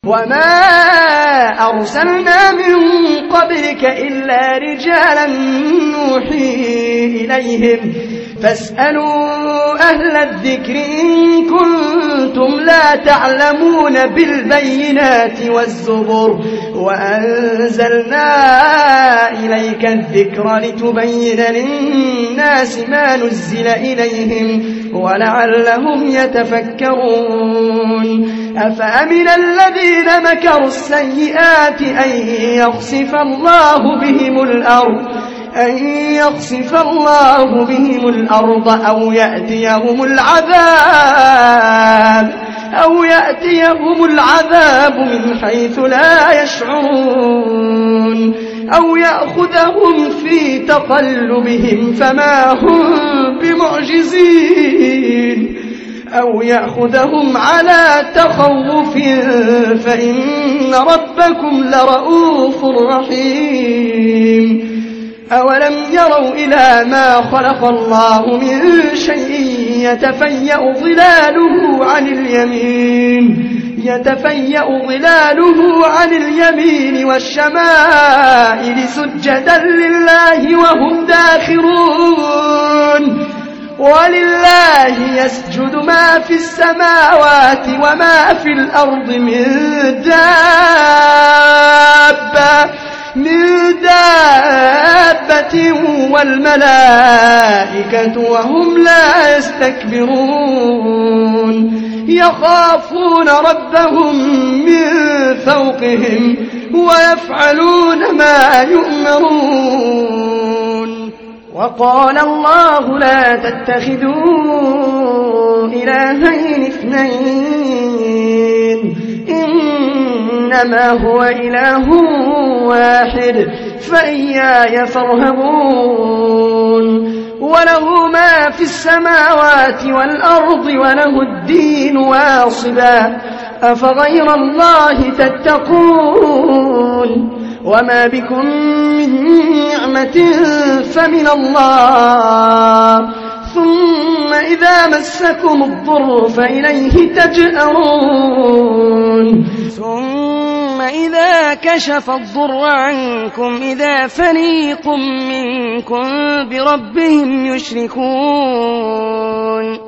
وما أرسلنا من قبلك إلا رجالا نوحي إليهم فاسألوا أهل الذكر إن كنتم لا تعلمون بالبينات والزبر وأنزلنا إليك الذكر لتبين للناس ما نزل إليهم ولعلهم يتفكرون أفأمن الذين مكروا السيئات أن يخسف الله بهم الأرض أو يأتيهم العذاب من حيث لا يشعرون أو يأخذهم في تقلبهم فما هم بمعجزين أو يأخذهم على تخوف فإن ربكم لرؤوف رحيم أولم يروا إلى ما خلق الله من شيء يتفيأ ظلاله عن اليمين والشمائل سجدا لله وهم داخرون ولله يسجد ما في السماوات وما في الأرض من دابة والملائكة وهم لا يستكبرون يخافون ربهم من فوقهم ويفعلون ما يؤمرون وقال الله لا تتخذوا إلهين اثنين إنما هو إله واحد فإياي فارهبون وله ما في السماوات والأرض وله الدين واصبا أفغير الله تتقون وما بكم من نعمة فمن الله ثم إذا مسكم الضر فإليه تجأرون ثم إذا كشف الضر عنكم إذا فريق منكم بربهم يشركون